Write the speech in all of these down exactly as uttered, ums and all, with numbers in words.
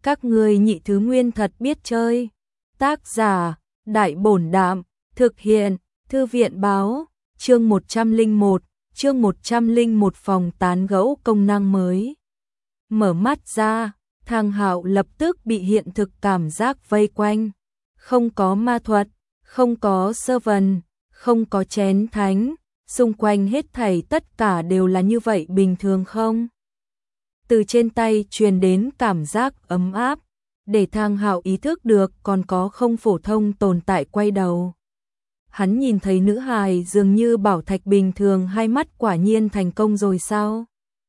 Các ngươi nhị thứ nguyên thật biết chơi. Tác giả, Đại Bổn Đạm, thực hiện, Thư viện Báo, chương một trăm lẻ một, chương một trăm lẻ một phòng tán gẫu công năng mới. Mở mắt ra, Thang Hạo lập tức bị hiện thực cảm giác vây quanh. Không có ma thuật, không có sơ vần, không có chén thánh, xung quanh hết thảy tất cả đều là như vậy bình thường không? Từ trên tay truyền đến cảm giác ấm áp, để Thang Hạo ý thức được còn có không phổ thông tồn tại quay đầu. Hắn nhìn thấy nữ hài dường như bảo thạch bình thường, hai mắt quả nhiên thành công rồi sao?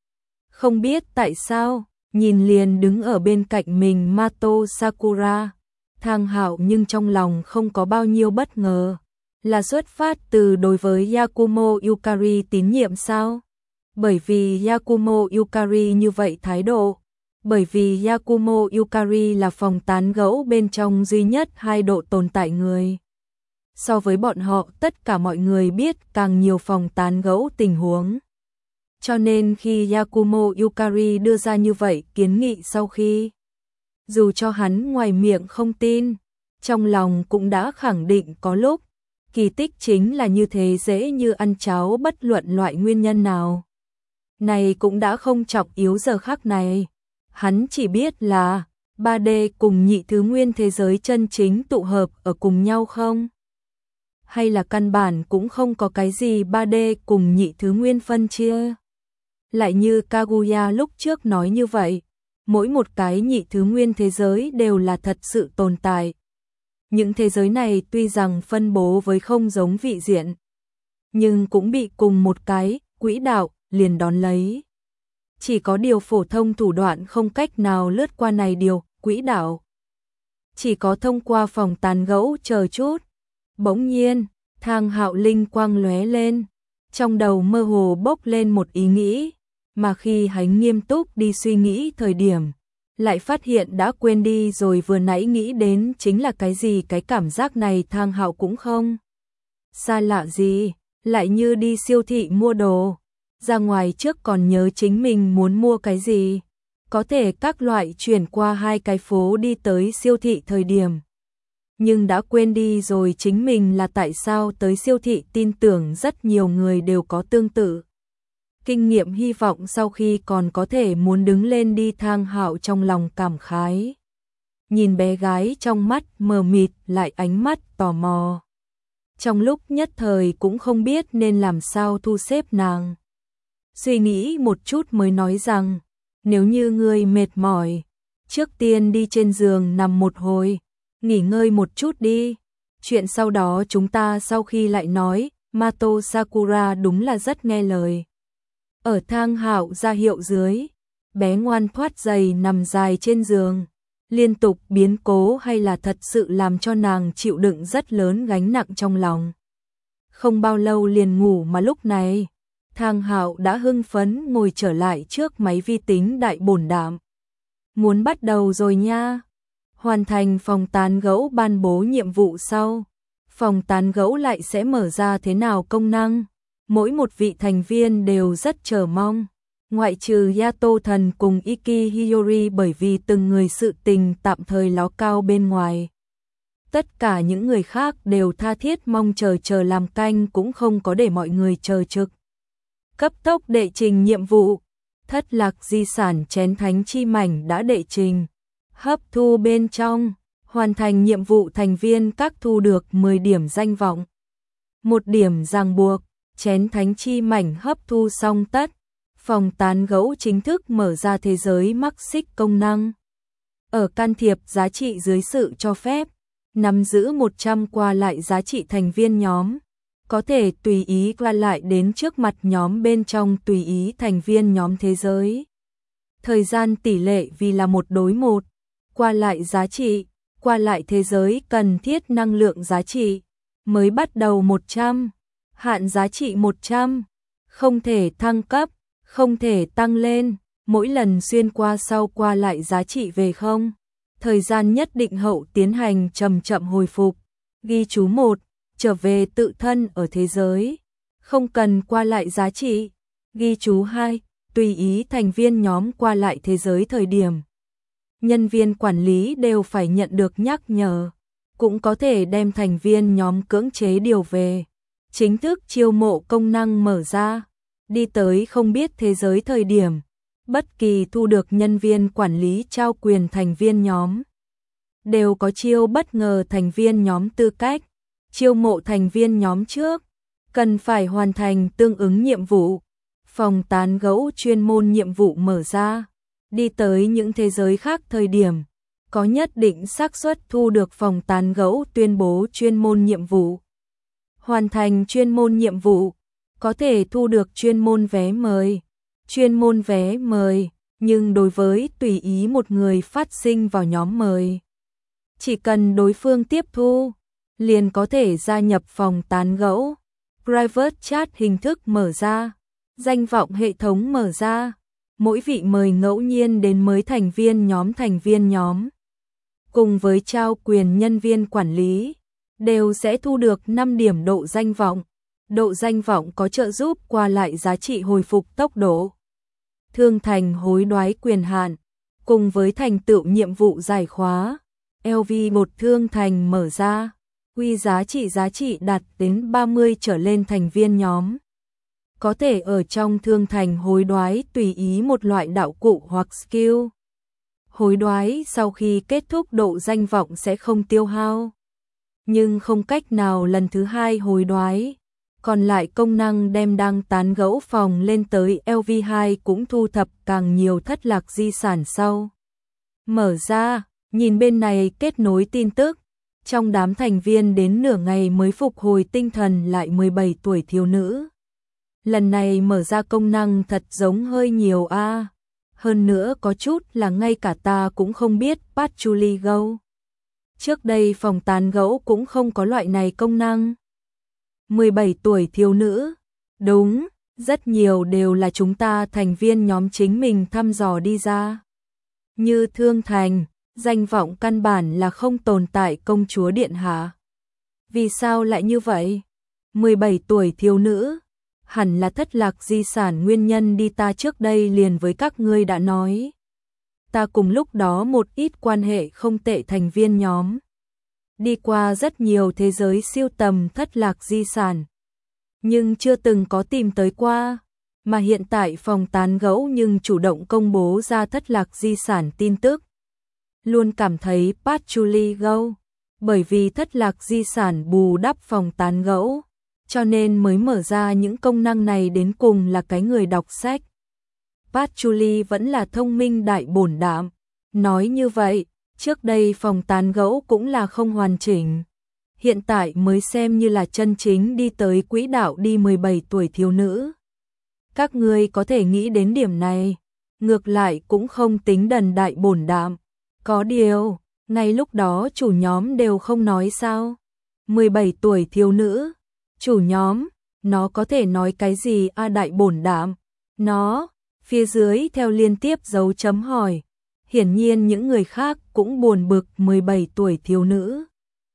Không biết tại sao, nhìn liền đứng ở bên cạnh mình Mato Sakura, Thang Hạo nhưng trong lòng không có bao nhiêu bất ngờ. Là xuất phát từ đối với Yakumo Yukari tín nhiệm sao? Bởi vì Yakumo Yukari như vậy thái độ, bởi vì Yakumo Yukari là phòng tán gẫu bên trong duy nhất hai độ tồn tại người. So với bọn họ, tất cả mọi người biết càng nhiều phòng tán gẫu tình huống. Cho nên khi Yakumo Yukari đưa ra như vậy kiến nghị, sau khi dù cho hắn ngoài miệng không tin, trong lòng cũng đã khẳng định có lúc kỳ tích chính là như thế, dễ như ăn cháo, bất luận loại nguyên nhân nào. Này cũng đã không trọng yếu giờ khắc này. Hắn chỉ biết là ba D cùng nhị thứ nguyên thế giới chân chính tụ hợp ở cùng nhau không? Hay là căn bản cũng không có cái gì ba D cùng nhị thứ nguyên phân chia? Lại như Kaguya lúc trước nói như vậy, mỗi một cái nhị thứ nguyên thế giới đều là thật sự tồn tại. Những thế giới này tuy rằng phân bố với không giống vị diện, nhưng cũng bị cùng một cái quỹ đạo liền đón lấy. Chỉ có điều phổ thông thủ đoạn không cách nào lướt qua này điều quỹ đạo. Chỉ có thông qua phòng tán gẫu chờ chút. Bỗng nhiên, Thang Hạo linh quang lóe lên, trong đầu mơ hồ bốc lên một ý nghĩ, mà khi hắn nghiêm túc đi suy nghĩ thời điểm, lại phát hiện đã quên đi rồi vừa nãy nghĩ đến chính là cái gì. Cái cảm giác này Thang Hạo cũng không xa lạ gì, lại như đi siêu thị mua đồ, ra ngoài trước còn nhớ chính mình muốn mua cái gì, có thể các loại chuyển qua hai cái phố đi tới siêu thị thời điểm, nhưng đã quên đi rồi chính mình là tại sao tới siêu thị. Tin tưởng rất nhiều người đều có tương tự kinh nghiệm, hy vọng sau khi còn có thể muốn đứng lên đi. Thang Hạo trong lòng cảm khái, nhìn bé gái trong mắt mờ mịt lại ánh mắt tò mò, trong lúc nhất thời cũng không biết nên làm sao thu xếp nàng. Suy nghĩ một chút mới nói rằng, nếu như ngươi mệt mỏi, trước tiên đi trên giường nằm một hồi, nghỉ ngơi một chút đi, chuyện sau đó chúng ta sau khi lại nói. Mato Sakura đúng là rất nghe lời. Ở Thang Hạo ra hiệu dưới, bé ngoan thoát giày nằm dài trên giường. Liên tục biến cố hay là thật sự làm cho nàng chịu đựng rất lớn gánh nặng trong lòng. Không bao lâu liền ngủ, mà lúc này Thang Hạo đã hưng phấn ngồi trở lại trước máy vi tính Đại Bổn Đạm. Muốn bắt đầu rồi nha. Hoàn thành phòng tán gẫu ban bố nhiệm vụ sau, phòng tán gẫu lại sẽ mở ra thế nào công năng? Mỗi một vị thành viên đều rất chờ mong, ngoại trừ Yato thần cùng Iki Hiyori, bởi vì từng người sự tình tạm thời ló cao bên ngoài. Tất cả những người khác đều tha thiết mong chờ chờ làm canh, cũng không có để mọi người chờ trực. Cấp tốc đệ trình nhiệm vụ, thất lạc di sản chén thánh chi mảnh đã đệ trình, hấp thu bên trong, hoàn thành nhiệm vụ thành viên các thu được mười điểm danh vọng, một điểm ràng buộc. Chén thánh chi mảnh hấp thu xong tất, phòng tán gẫu chính thức mở ra thế giới mắc xích công năng. Ở can thiệp giá trị dưới sự cho phép, nắm giữ một trăm qua lại giá trị thành viên nhóm, có thể tùy ý qua lại đến trước mặt nhóm bên trong tùy ý thành viên nhóm thế giới. Thời gian tỷ lệ vì là một đối một, qua lại giá trị, qua lại thế giới cần thiết năng lượng giá trị, mới bắt đầu một trăm. Hạn giá trị một trăm, không thể thăng cấp, không thể tăng lên, mỗi lần xuyên qua sau qua lại giá trị về không. Thời gian nhất định hậu tiến hành chậm chậm hồi phục. Ghi chú một, trở về tự thân ở thế giới, không cần qua lại giá trị. Ghi chú hai, tùy ý thành viên nhóm qua lại thế giới thời điểm. nhân viên quản lý đều phải nhận được nhắc nhở, cũng có thể đem thành viên nhóm cưỡng chế điều về. Chính thức chiêu mộ công năng mở ra, đi tới không biết thế giới thời điểm, bất kỳ thu được nhân viên quản lý trao quyền thành viên nhóm, đều có chiêu bất ngờ thành viên nhóm tư cách. Chiêu mộ thành viên nhóm trước, cần phải hoàn thành tương ứng nhiệm vụ. Phòng tán gẫu chuyên môn nhiệm vụ mở ra, đi tới những thế giới khác thời điểm, có nhất định xác suất thu được phòng tán gẫu tuyên bố chuyên môn nhiệm vụ. Hoàn thành chuyên môn nhiệm vụ, có thể thu được chuyên môn vé mời. Chuyên môn vé mời, nhưng đối với tùy ý một người phát sinh vào nhóm mời, chỉ cần đối phương tiếp thu, liền có thể gia nhập phòng tán gẫu. Private chat hình thức mở ra, danh vọng hệ thống mở ra, mỗi vị mời ngẫu nhiên đến mới thành viên nhóm thành viên nhóm, cùng với trao quyền nhân viên quản lý, đều sẽ thu được năm điểm độ danh vọng. Độ danh vọng có trợ giúp qua lại giá trị hồi phục tốc độ. Thương thành hối đoái quyền hạn, cùng với thành tựu nhiệm vụ giải khóa, lv một thương thành mở ra, quy giá trị giá trị đạt đến ba mươi trở lên thành viên nhóm. Có thể ở trong thương thành hối đoái tùy ý một loại đạo cụ hoặc skill. Hối đoái sau khi kết thúc độ danh vọng sẽ không tiêu hao, nhưng không cách nào lần thứ hai hối đoái. Còn lại công năng đem đăng tán gẫu phòng lên tới lv hai cũng thu thập càng nhiều thất lạc di sản sau. Mở ra, nhìn bên này kết nối tin tức, trong đám thành viên đến nửa ngày mới phục hồi tinh thần lại mười bảy tuổi thiếu nữ. Lần này mở ra công năng thật giống hơi nhiều a. À. Hơn nữa có chút là ngay cả ta cũng không biết Patchouli Go. Trước đây phòng tán gẫu cũng không có loại này công năng. mười bảy tuổi thiếu nữ, đúng, rất nhiều đều là chúng ta thành viên nhóm chính mình thăm dò đi ra. Như Thương Thành, danh vọng căn bản là không tồn tại công chúa điện hạ. Vì sao lại như vậy? mười bảy tuổi thiếu nữ, hẳn là thất lạc di sản nguyên nhân đi, ta trước đây liền với các ngươi đã nói. Ta cùng lúc đó một ít quan hệ không tệ thành viên nhóm, đi qua rất nhiều thế giới siêu tầm thất lạc di sản, nhưng chưa từng có tìm tới qua, mà hiện tại phòng tán gẫu nhưng chủ động công bố ra thất lạc di sản tin tức. Luôn cảm thấy Patchouli Go, bởi vì thất lạc di sản bù đắp phòng tán gẫu, cho nên mới mở ra những công năng này, đến cùng là cái người đọc sách. Patchouli vẫn là thông minh đại bổn đạm, nói như vậy. Trước đây phòng tán gẫu cũng là không hoàn chỉnh, hiện tại mới xem như là chân chính đi tới quỹ đạo đi. Mười bảy tuổi thiếu nữ, các ngươi có thể nghĩ đến điểm này, ngược lại cũng không tính đần đại bổn đạm. Có điều, ngay lúc đó chủ nhóm đều không nói sao? mười bảy tuổi thiếu nữ, chủ nhóm, nó có thể nói cái gì a? À, đại bổn đạm, nó, phía dưới theo liên tiếp dấu chấm hỏi. Hiển nhiên những người khác cũng buồn bực. Mười bảy tuổi thiếu nữ,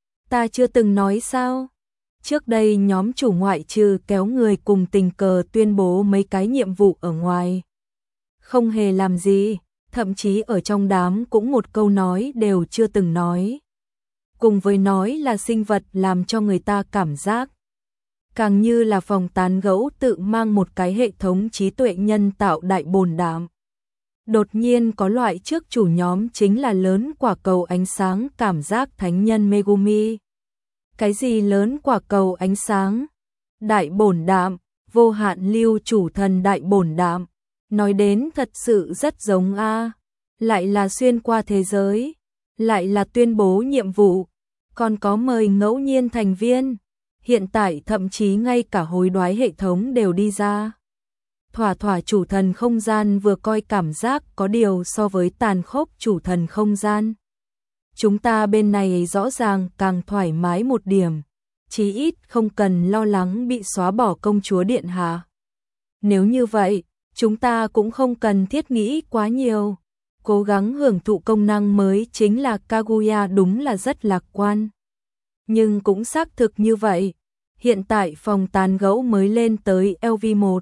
ta chưa từng nói sao? Trước đây nhóm chủ ngoại trừ kéo người cùng tình cờ tuyên bố mấy cái nhiệm vụ ở ngoài, không hề làm gì, thậm chí ở trong đám cũng một câu nói đều chưa từng nói. Cùng với nói là sinh vật làm cho người ta cảm giác càng như là phòng tán gẫu tự mang một cái hệ thống trí tuệ nhân tạo đại bổn đạm. Đột nhiên có loại trước chủ nhóm chính là lớn quả cầu ánh sáng cảm giác thánh nhân Megumi. Cái gì lớn quả cầu ánh sáng? Đại bổn đạm, vô hạn lưu chủ thần đại bổn đạm. Nói đến thật sự rất giống a, lại là xuyên qua thế giới, lại là tuyên bố nhiệm vụ, còn có mời ngẫu nhiên thành viên. Hiện tại thậm chí ngay cả hối đoái hệ thống đều đi ra. Thỏa thỏa chủ thần không gian vừa coi cảm giác có điều so với tàn khốc chủ thần không gian. Chúng ta bên này rõ ràng càng thoải mái một điểm, chí ít không cần lo lắng bị xóa bỏ công chúa điện hạ. Nếu như vậy, chúng ta cũng không cần thiết nghĩ quá nhiều, cố gắng hưởng thụ công năng mới chính là Kaguya. Đúng là rất lạc quan. Nhưng cũng xác thực như vậy, hiện tại phòng tán gẫu mới lên tới lv một,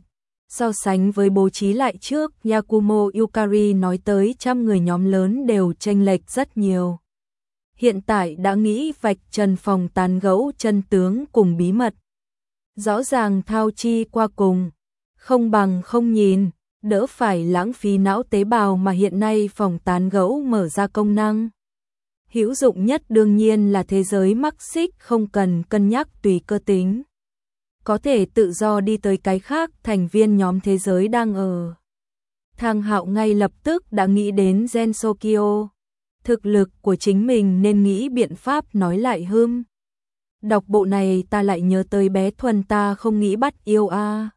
So sánh với bố trí lại trước, Yakumo Yukari nói tới trăm người nhóm lớn đều chênh lệch rất nhiều. Hiện tại đã nghĩ vạch trần phòng tán gẫu chân tướng cùng bí mật. Rõ ràng thao chi qua cùng, không bằng không nhìn, đỡ phải lãng phí não tế bào mà hiện nay phòng tán gẫu mở ra công năng. Hữu dụng nhất đương nhiên là thế giới mắc xích không cần cân nhắc tùy cơ tính. Có thể tự do đi tới cái khác thành viên nhóm thế giới đang ở. Thang Hạo ngay lập tức đã nghĩ đến Gensokyo. Thực lực của chính mình nên nghĩ biện pháp nói lại hưm. Đọc bộ này ta lại nhớ tới bé Thuần ta không nghĩ bắt yêu a.